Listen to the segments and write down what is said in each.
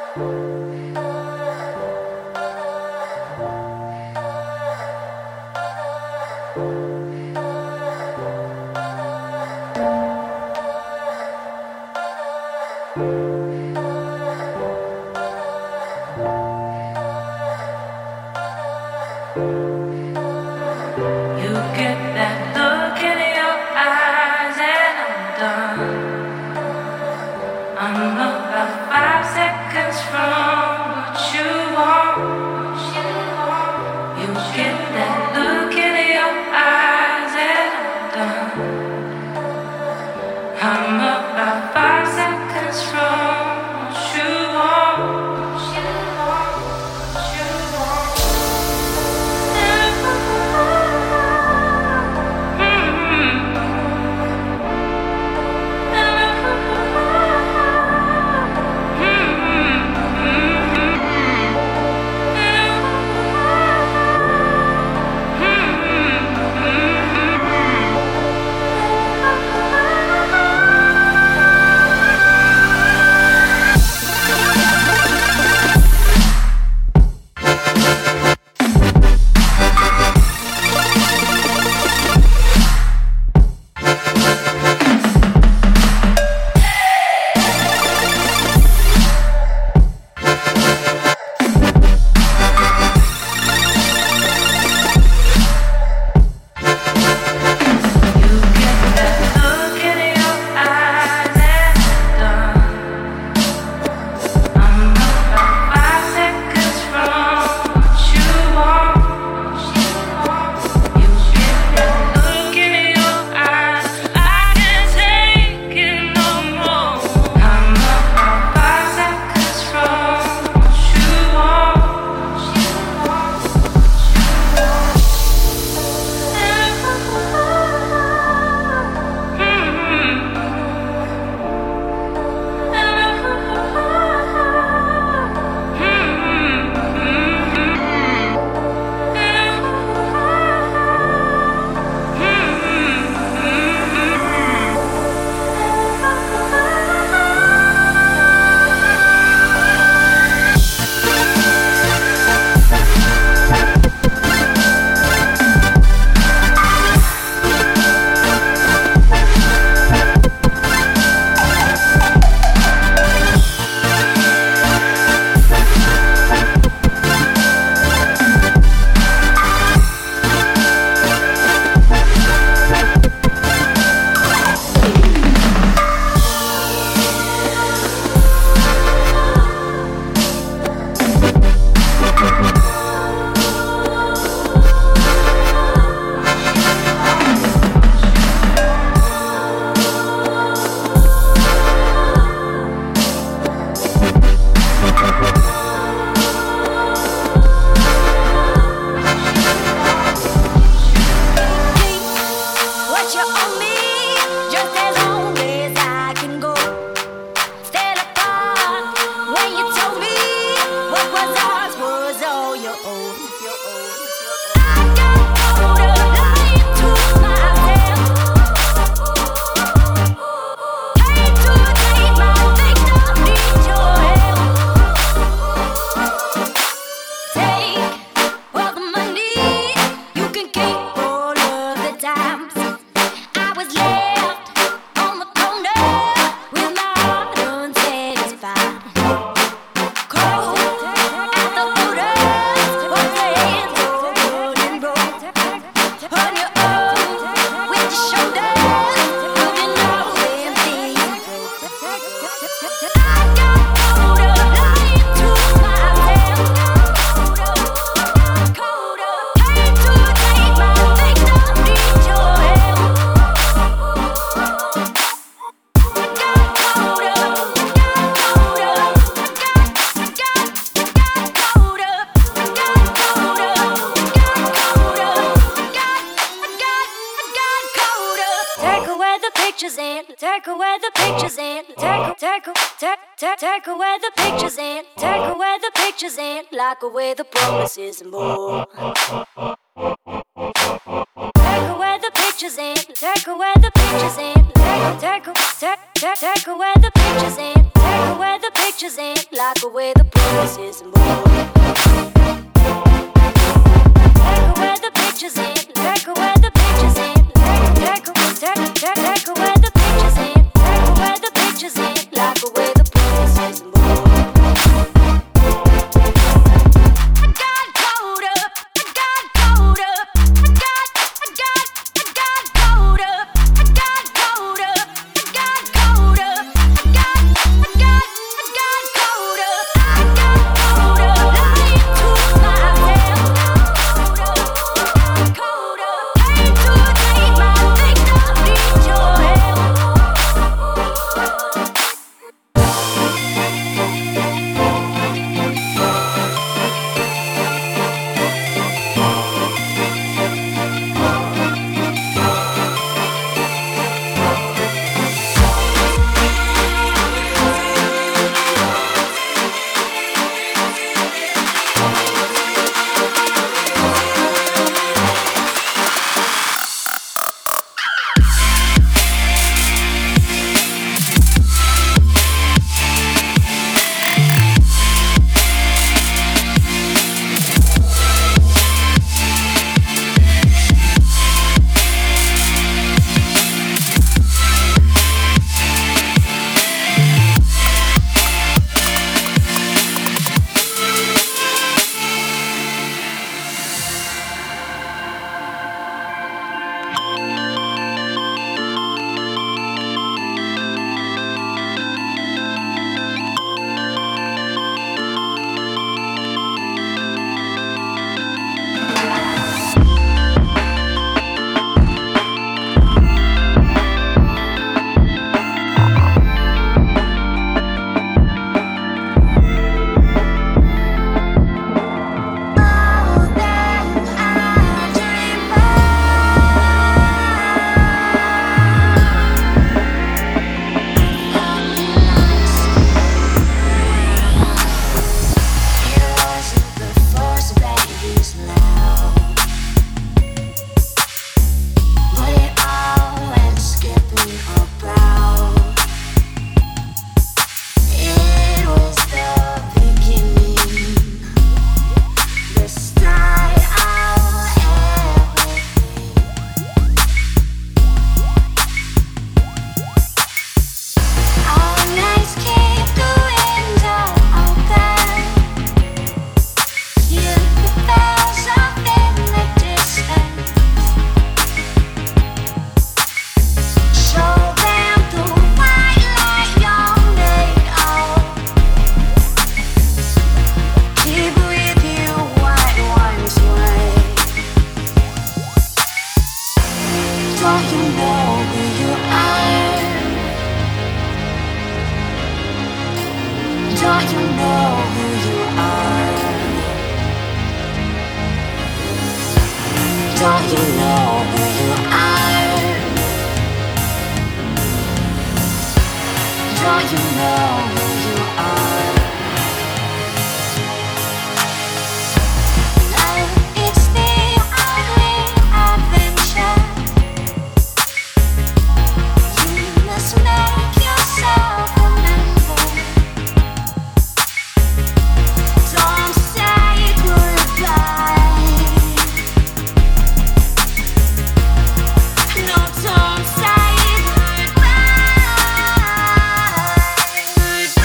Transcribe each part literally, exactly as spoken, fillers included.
Lock away the promises and more. Take away the pictures. pictures in. Take away the pictures in. Take, take, take, take, take away the pictures in. Take away the pictures in. Lock away the promises and more. Take away the pictures in. Take away the pictures in. Take, take, take, take, take away the pictures in. Take away the pictures in. Lock away the promises and more. I got caught up. I got caught up. I got, I got, I got caught up. I got caught up. I got caught up. I got, I got, I got caught up. I got caught up. Lying to myself. Caught up. Pain to take my victim needs your help. Don't say goodbye.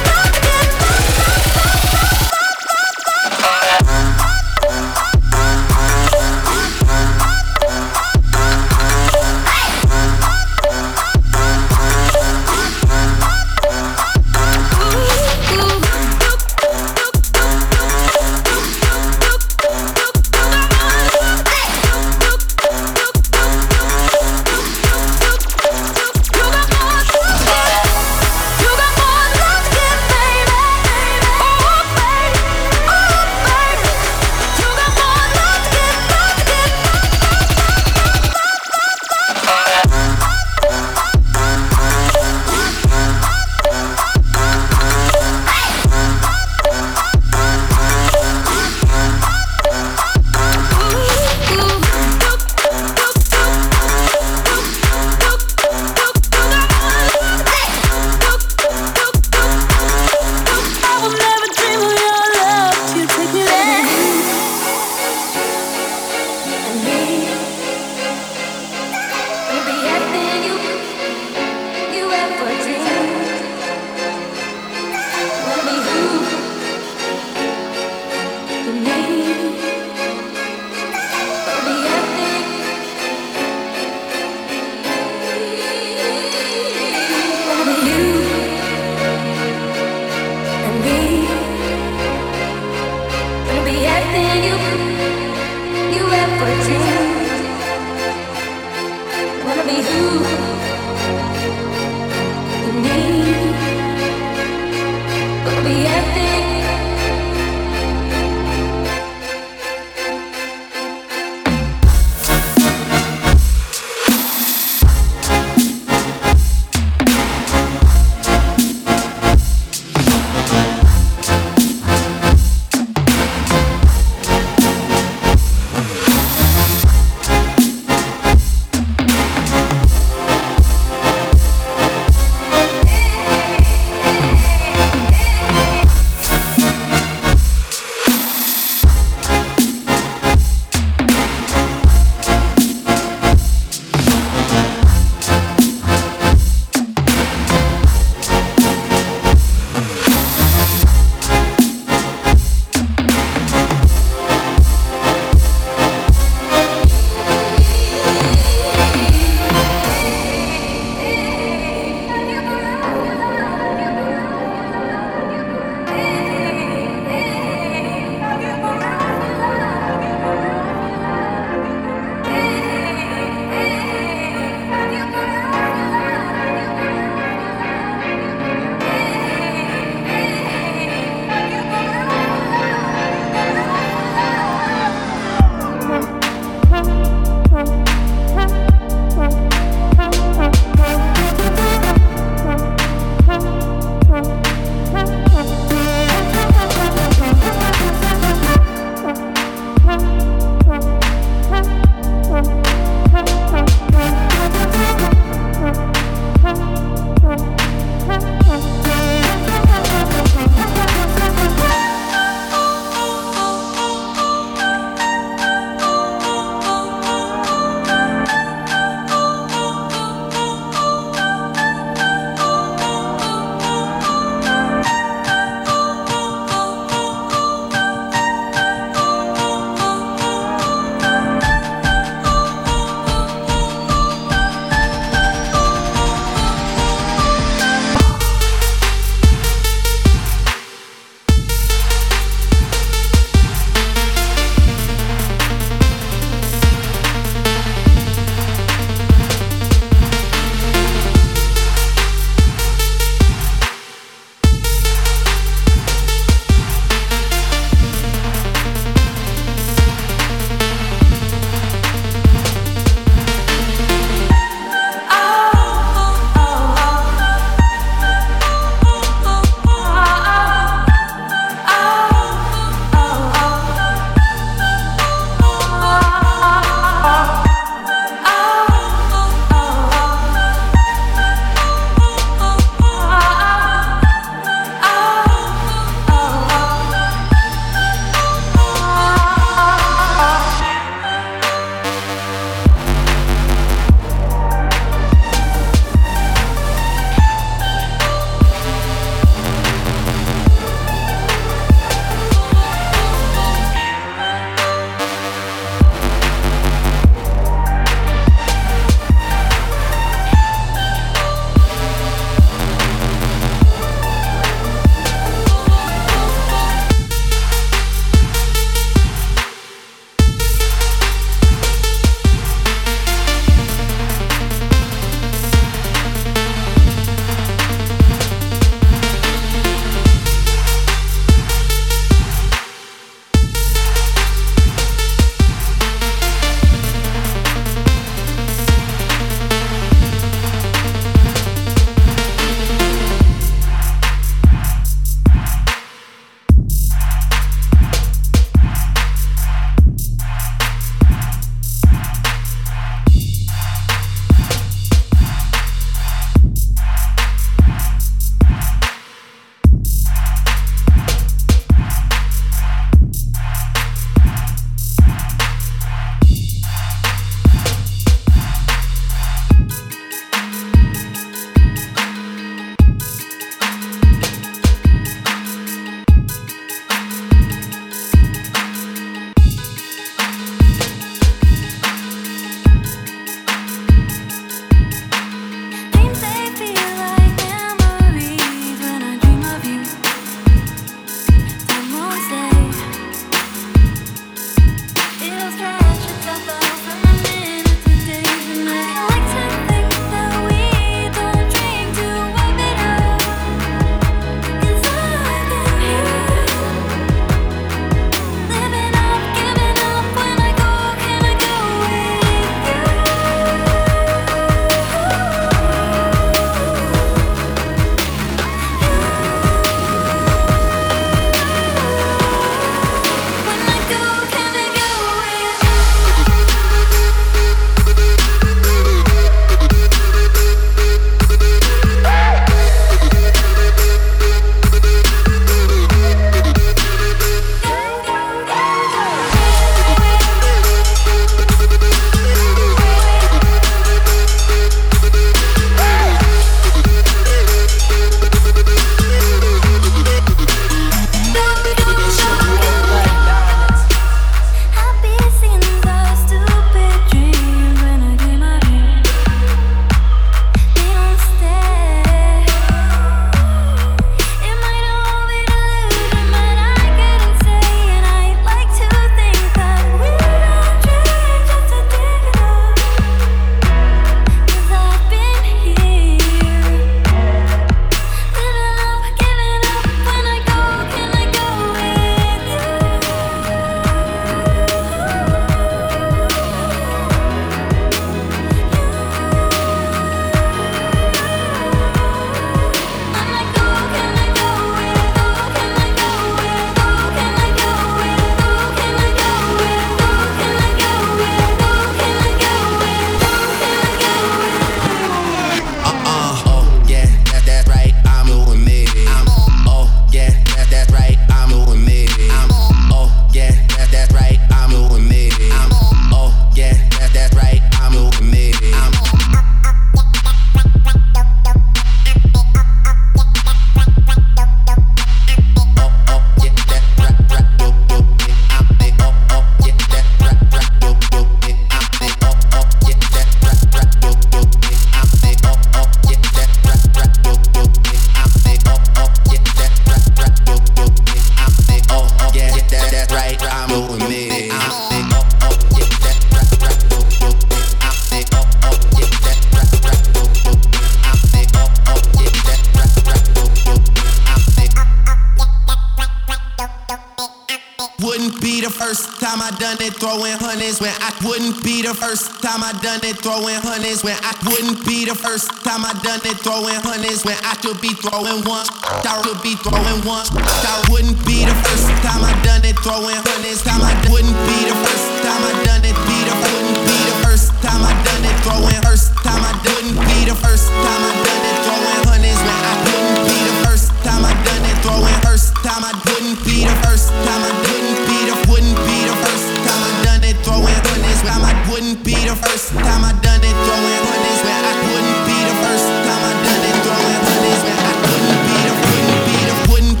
first time I done it, throwing hundreds when I wouldn't be the first time I done it, throwing hundreds when I wouldn't be the first time I done it, throwing hundreds when I should be throwing one. I should be throwing one. I wouldn't be the first time I done it, throwing hundreds. Time I wouldn't be the first time I done it, be the wouldn't be the first time I done it, throwing first time I wouldn't be the first time I done it, throwing hundreds when I wouldn't be the first time I done it, throwing first time I wouldn't be the first time I wouldn't be the wouldn't be the first time I done it, throwing hundreds when I wouldn't be the first time I done it, throwing hundreds when I wouldn't be the first time I done it, throwing hundreds when I wouldn't be the wouldn't be the wouldn't.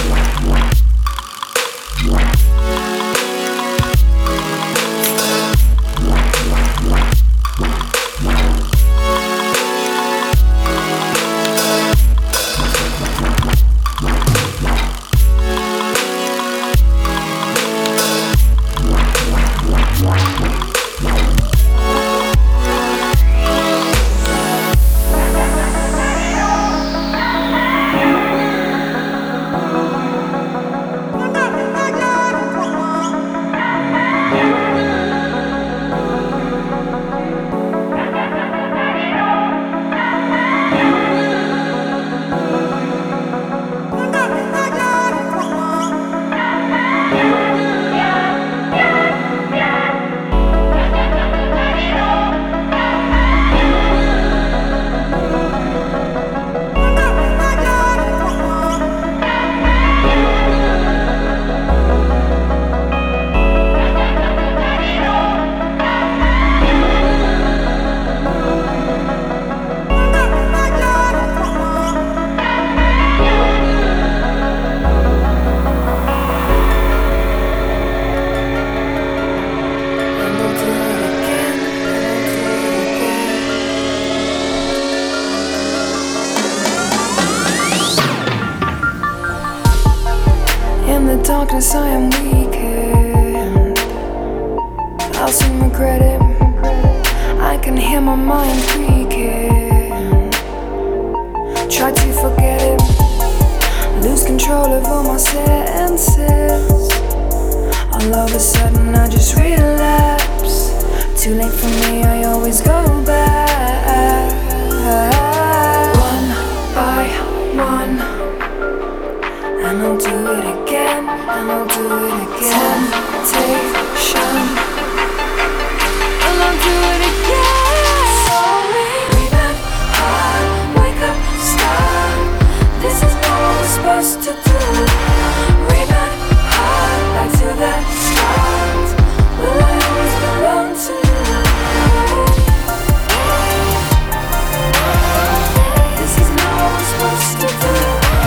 Darkness, I am weakened. I'll soon regret it. I can hear my mind creaking. Try to forget it. Lose control of all my senses. All of a sudden, I just relapse. Too late for me, I always go back. One by one, and I'll do it again, and I'll do it again. Temptation, and I'll do it again. Sorry, rebound, hard, wake up, stop. This is not what we're supposed to do. Rebound, hard, back to the start. Will I always belong to you? This is not what we're supposed to do.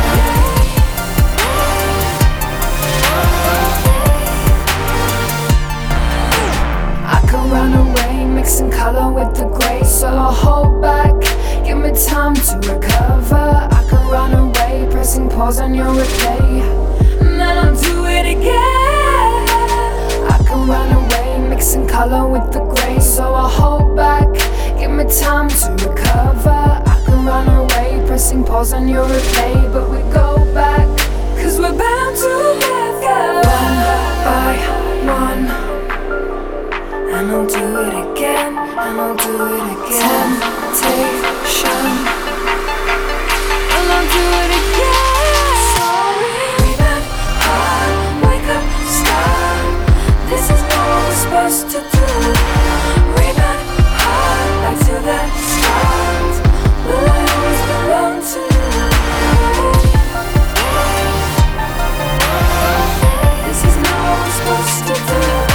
Run away, mixing color with the gray, so I'll hold back. Give me time to recover. I can run away, pressing pause on your replay, and then I'll do it again. I can run away, mixing color with the gray, so I'll hold back. Give me time to recover. I can run away, pressing pause on your replay, but we go back, cause we're bound together. One by one, and I'll do it again, and I'll do it again. Temptation, and I'll do it again. Sorry, rebound, hard, wake up, stop. This is not what we're supposed to do. Rebound, hard, back to the start. Will I always belong to you? This is not what we're supposed to do.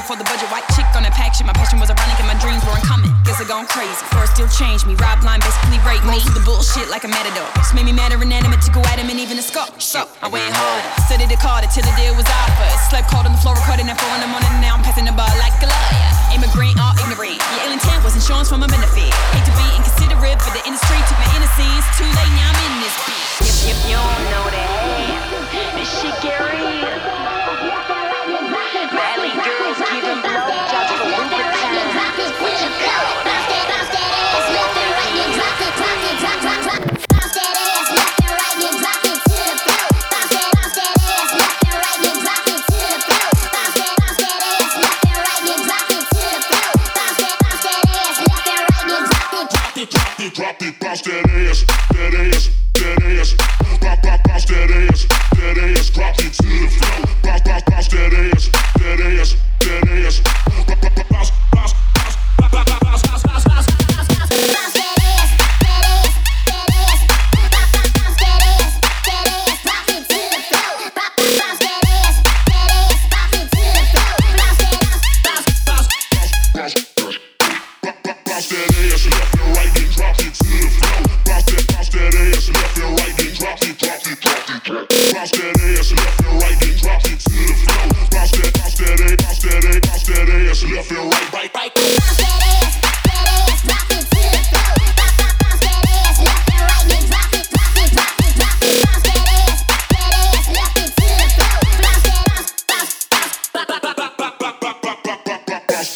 for the budget. White chick on a pack shit. My passion was ironic and my dreams weren't coming. Guess I gone crazy. First still changed me. Rob blind, basically rape me. Most of the bullshit like a matador. Just made me mad or inanimate to go at him and even a skull. So I went harder. Studied the card till the deal was offered. Slept cold on the floor, recording at four in the morning. Now I'm passing the bar like a lawyer. Immigrant, all ignorant. Your ill intent was insurance for my benefit. Hate to be inconsiderate, but the industry took my innocence. Too late, now I'm in this bitch. If, if you don't know that, this shit get real. Valley girls giving blowjobs for Louboutin. What you call it? Bounce that, bounce that ass left and right, then drop it, drop it, drop, drop, drop. Bounce that ass left and right, then drop it to the floor. Bounce that, bounce that ass left and right, then drop it to the floor. Bounce that, bounce that ass left and right, then drop it to the floor. Bounce that, bounce that ass left and right, then drop it, drop it, drop it, drop it, bounce that ass, that ass, that ass. Bounce, bounce, bounce that ass, that ass, drop it to the floor. Bounce, bounce, bounce that ass, that ass, that ass. Bounce, bounce, bounce, bounce, bounce, bounce, bounce, bounce, bounce. Bounce that ass, that ass, that ass. Bounce, bounce that ass, that ass, drop it to the floor. Bounce, bounce that ass, that ass, drop it to the floor. Bounce that ass, bounce, bounce, bounce, bounce, bounce that ass left and right, then drop it to the floor. Bounce that, bounce that ass left and right, then drop it, drop it, drop it, drop it. Bounce that ass left and right, then drop it to the floor. Bounce that, bounce that ass, bounce that ass, bounce that ass left and right, right, right. bounce that ass, that ass, drop it to the floor. Bounce, bounce that ass left and right, then drop it, drop it, drop it, drop it. Bounce that ass, that ass left it to the floor. Bounce that, bounce, bounce, bounce, bounce, bounce, bounce, bounce, bounce, bounce, bounce.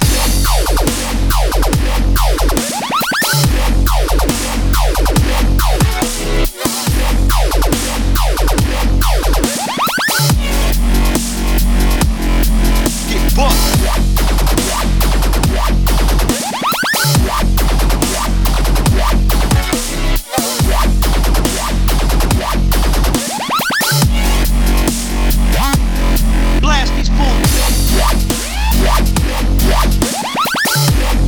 Blast these fools.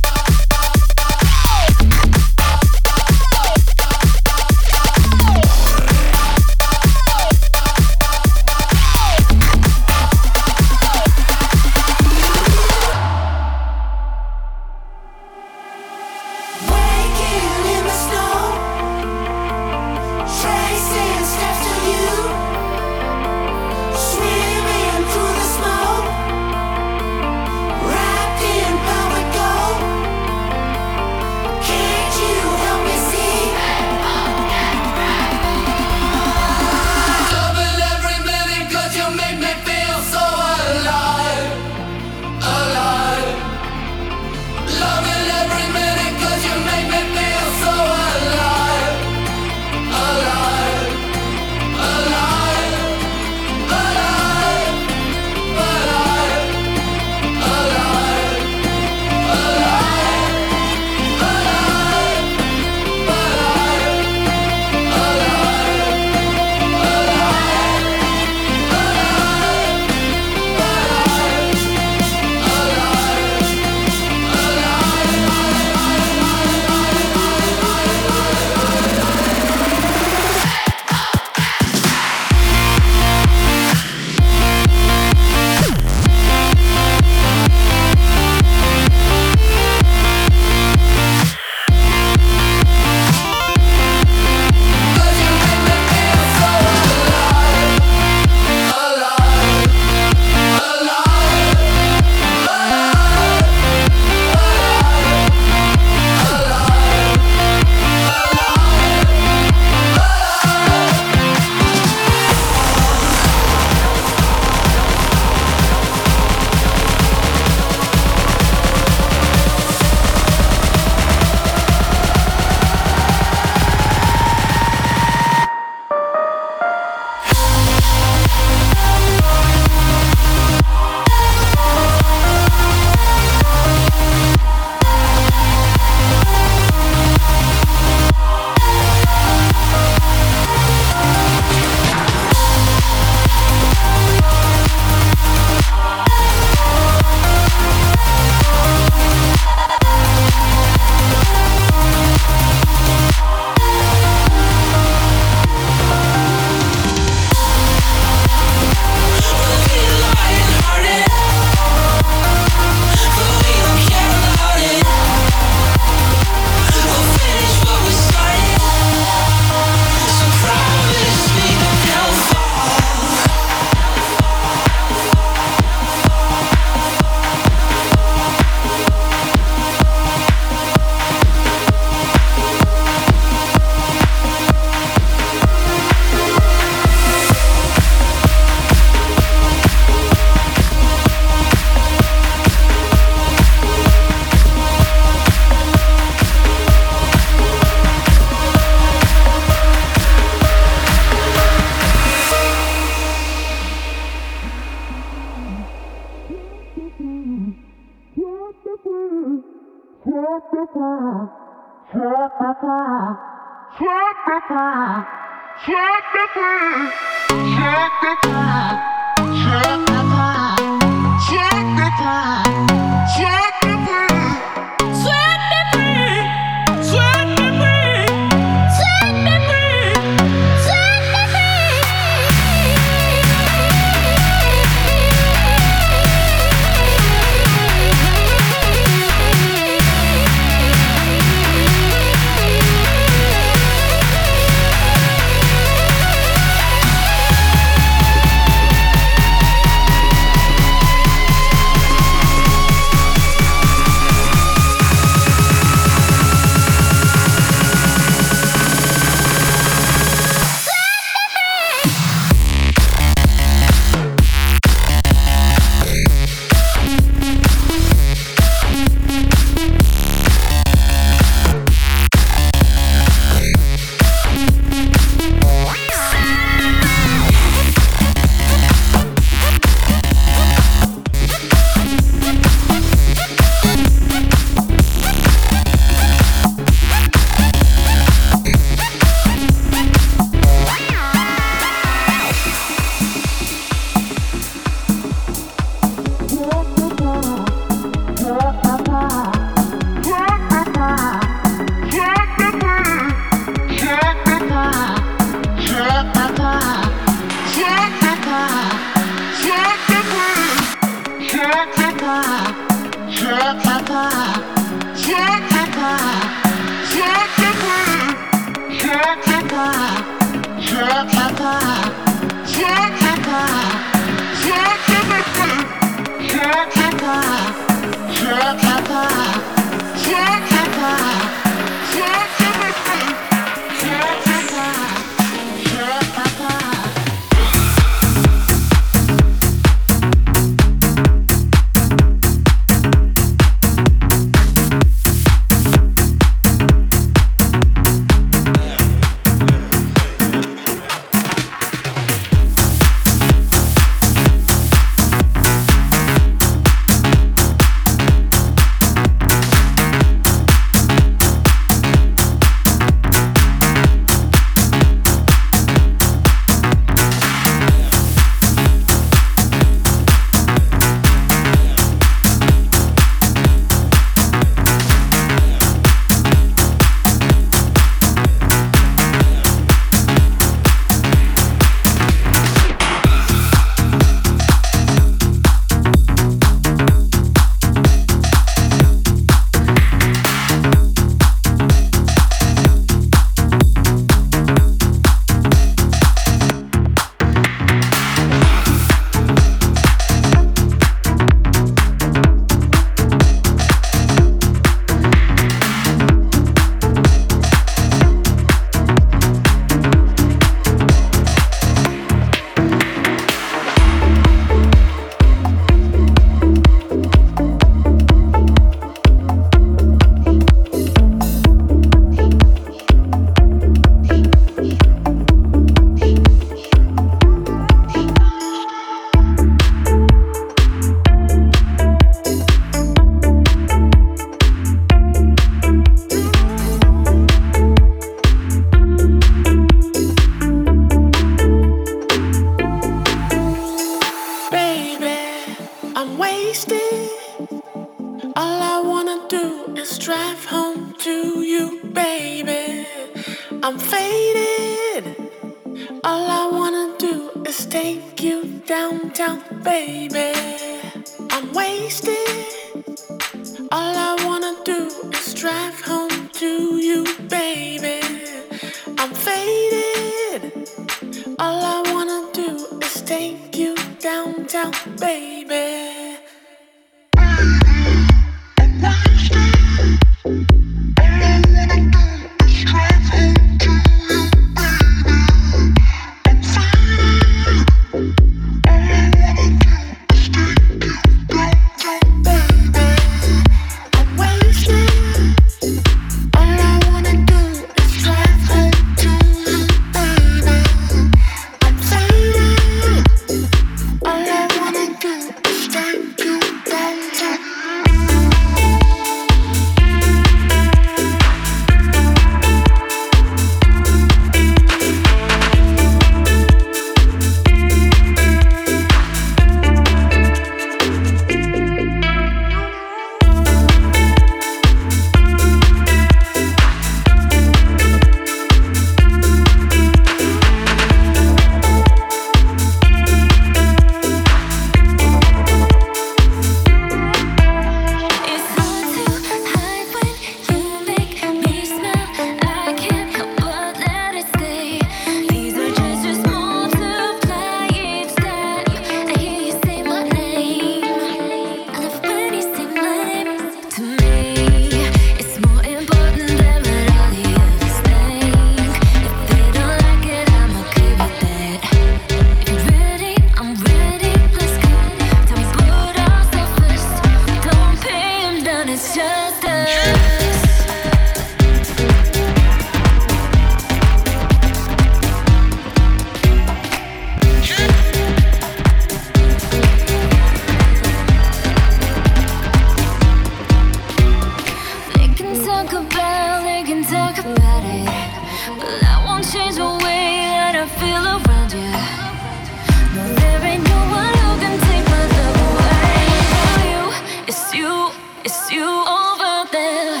change the way that I feel around you. No, there ain't no one who can take my love away. Oh, you, it's you, it's you over there.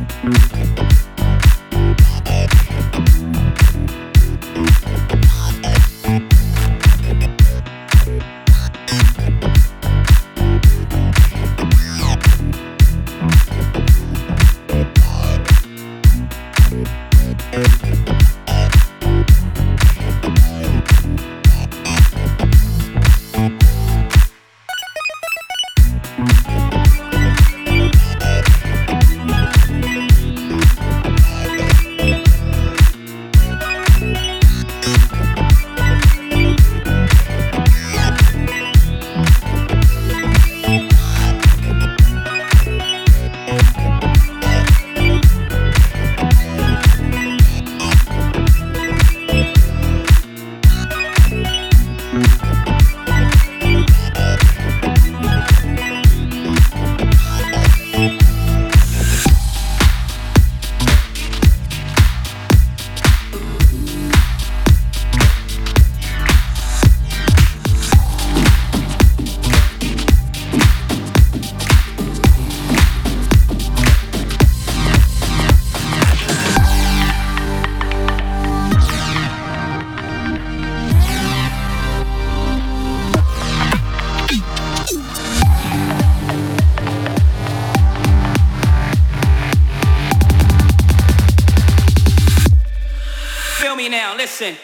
Listen.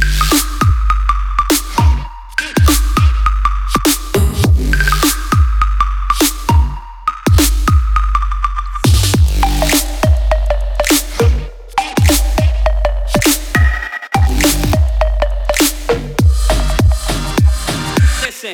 Listen.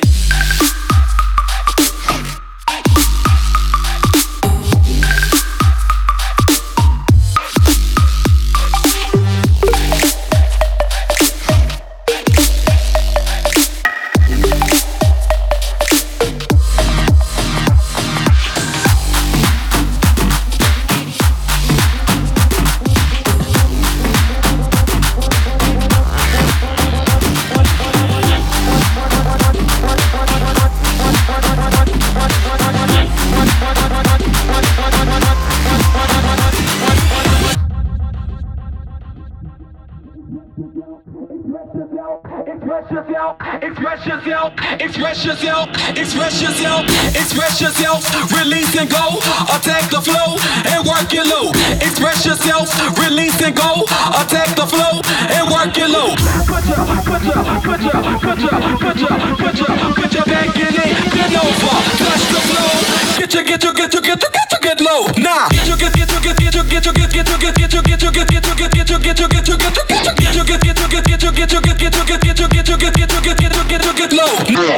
Express yourself, express yourself, express yourself, express yourself, release and go, attack the flow and work it low. Express yourself, release and go, attack the flow and work it low. Put your, put your, put your, put your, put your, put your, put your back in it, bend over, touch the flow. Get your, get your, get your, get your, get your, get low. Nah, get your, get, get your, get, get your, get your, get, get your, get, get your, get your, get, get your, get, get your, get your, get your, get your, get your, get your, get, get your, get, get your, get your, get, get your, get, get your, get your, get, get your, get, get your, get your, get low.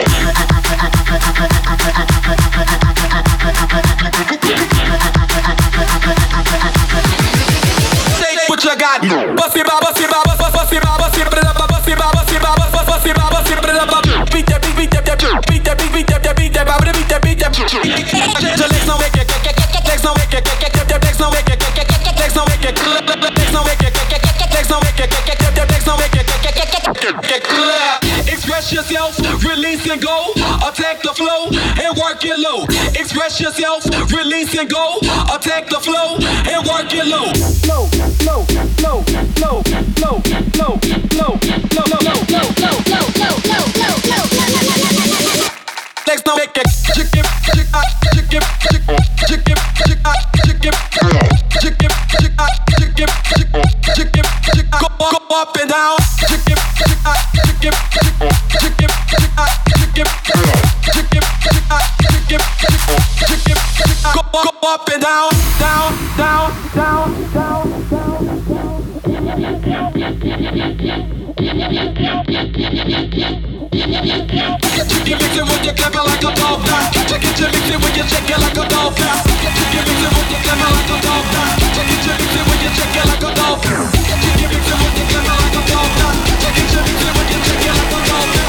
What you got? Bust it, bust it, bust it, bust it, bust it, bust it, bust it, bust it, bust it, bust it, beat that, beat that, beat that, beat that, beat that, beat that, beat that, beat that, beat that. Legs no way, legs no way, legs no way, legs no way, legs no way, legs no way, legs no way, legs no way. Express yourself, release and go, attack the flow and work it low. Express yourself, release and go, attack the flow and work it low. Low, low, low, low, low, low, low, low, low, low, low, low, low, low, low, low. Legs no make it, chick it, chick it, chick it, chick it, chick it, chick it, chick it, chick it, chick it, chick it, chick it, chick it, go go up and down, chick it, chick it, chick it, chick it, chick it, chick it, chick it, chick it, chick it, chick it, go go up and down, down, down, down, down, down, down. You mix it with your clever like a dolphin. Check it, you mix it with your check it like a dolphin. You mix it with your clever like a dolphin. Check it, you mix it with your check it like a dolphin. You mix it with your clever like a dolphin. Check it, you mix it with your check it like a dolphin.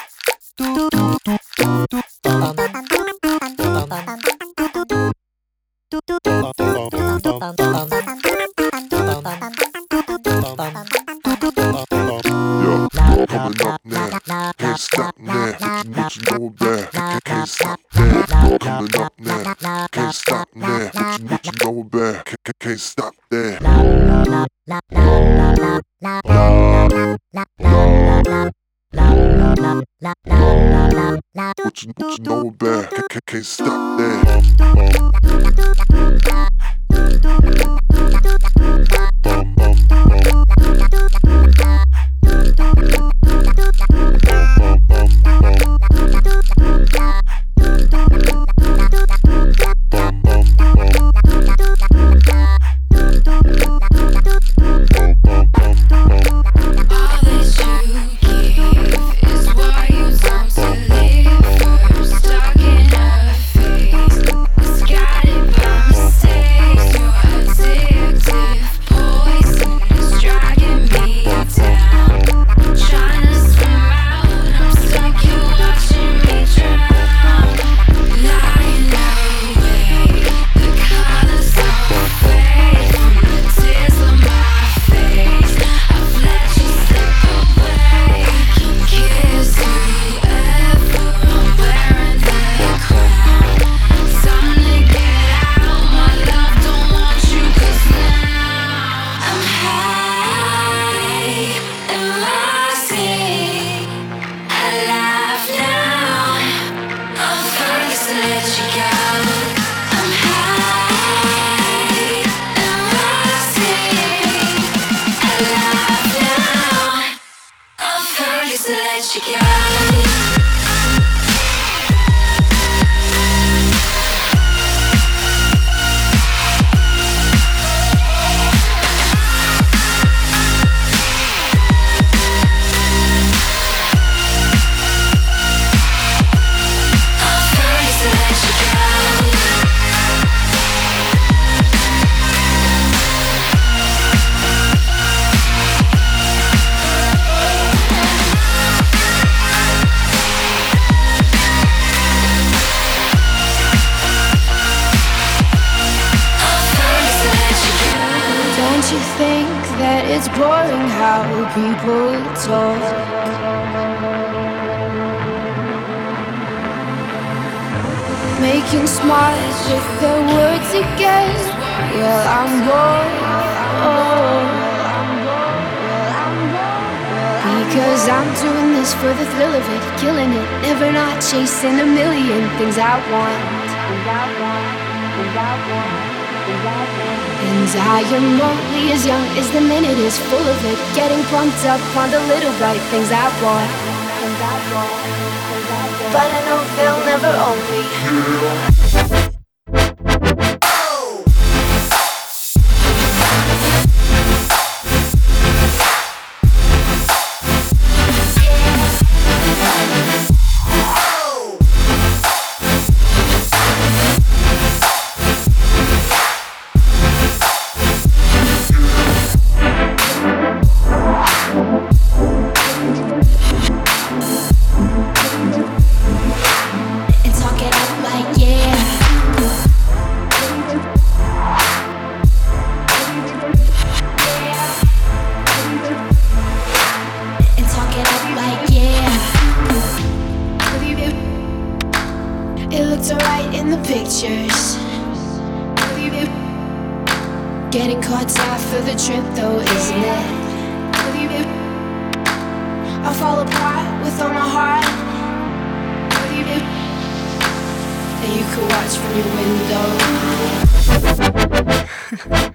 coming up now. Can't stop now. What you, what you know about? Can't, can't stop that. Coming up now. Can't stop now. What you, what you know about? Can't, can't, can't stop that. What you, what you know about? Can't, can't, can't stop that. People talk. Making smiles with their words again. Well, I'm bored. Because I'm doing this for the thrill of it, killing it, never not chasing a million things I want. And I am only as young as the minute is full of it, getting pumped up on the little bright things I want. But I know they'll never own me. Getting caught half of the trip though, isn't it? I fall apart with all my heart. And you could watch from your window.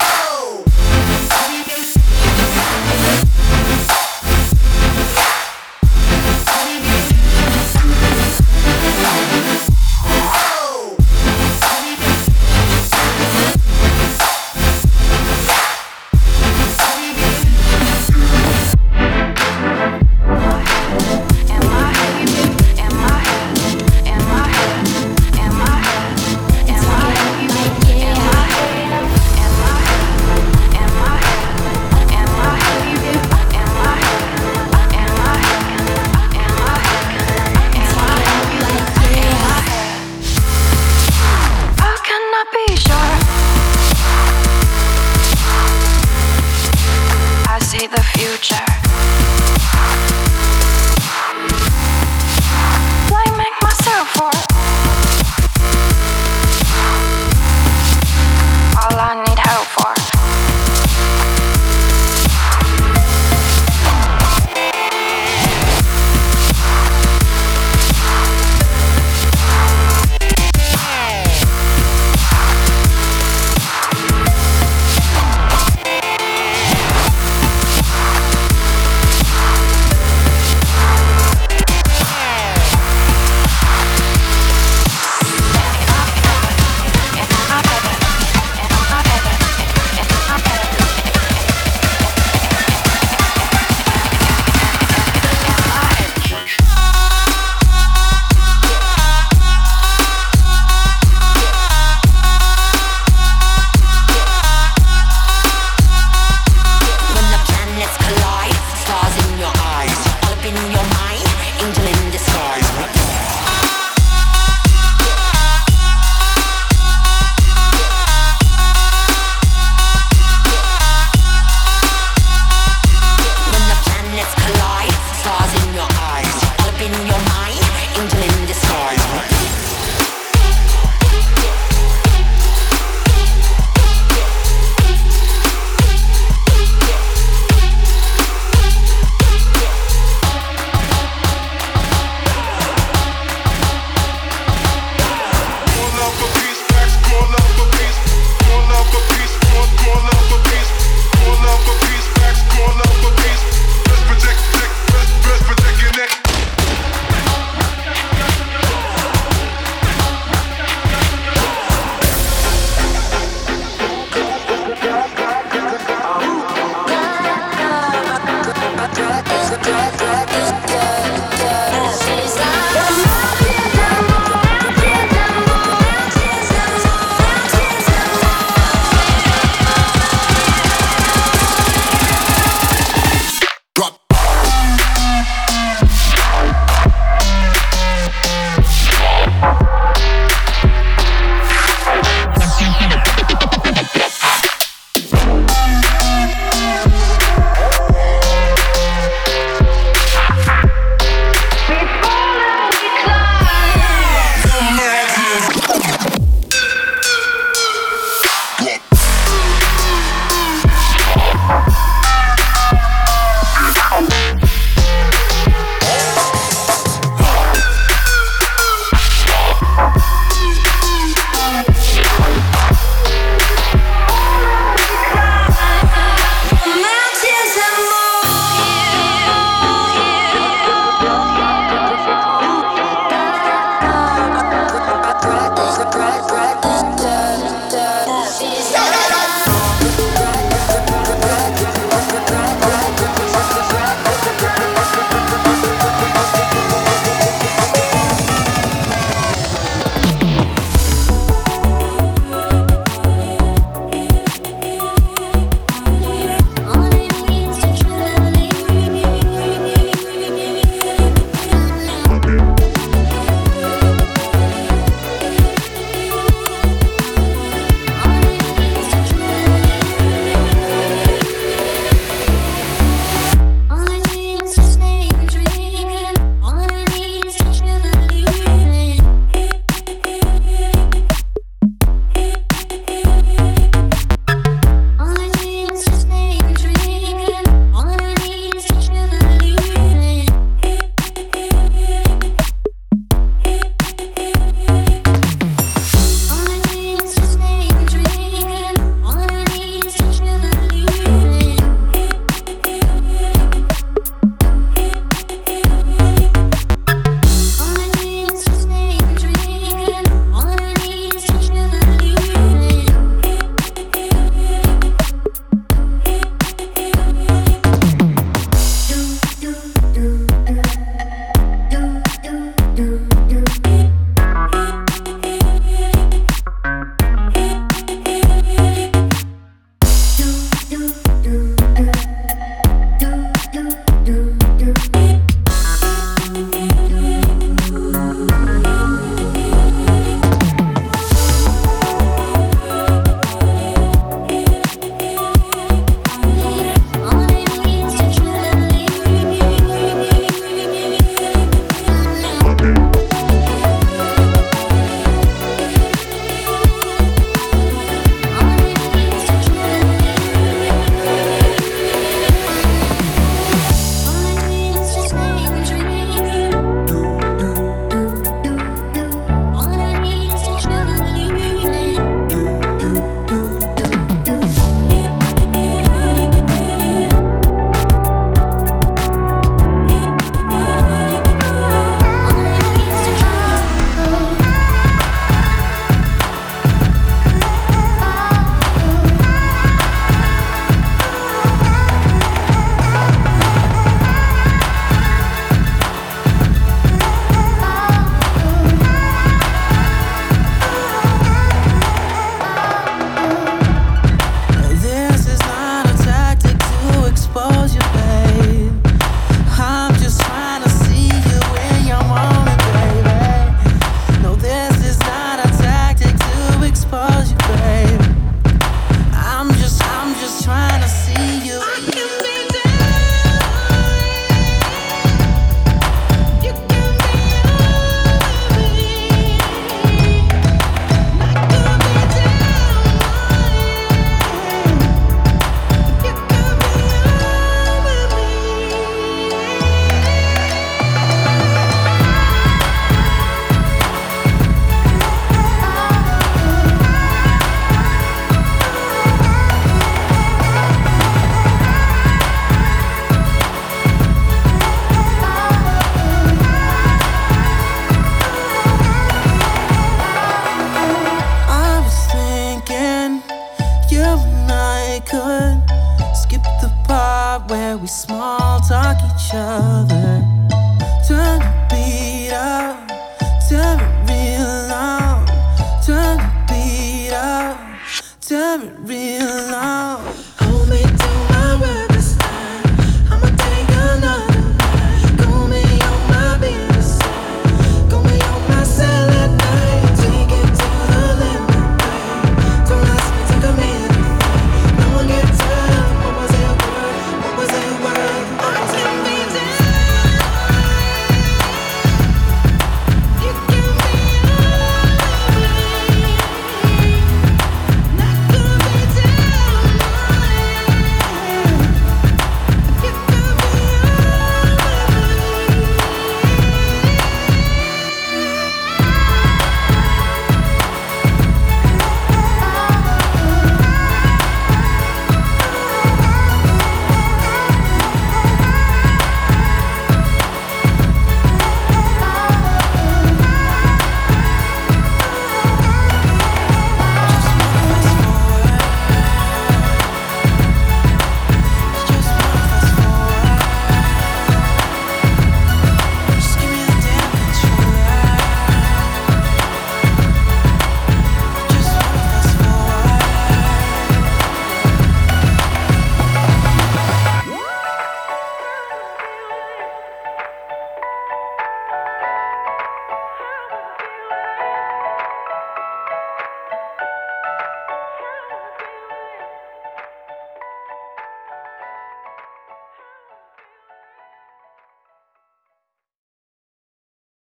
could skip the part where we small talk each other.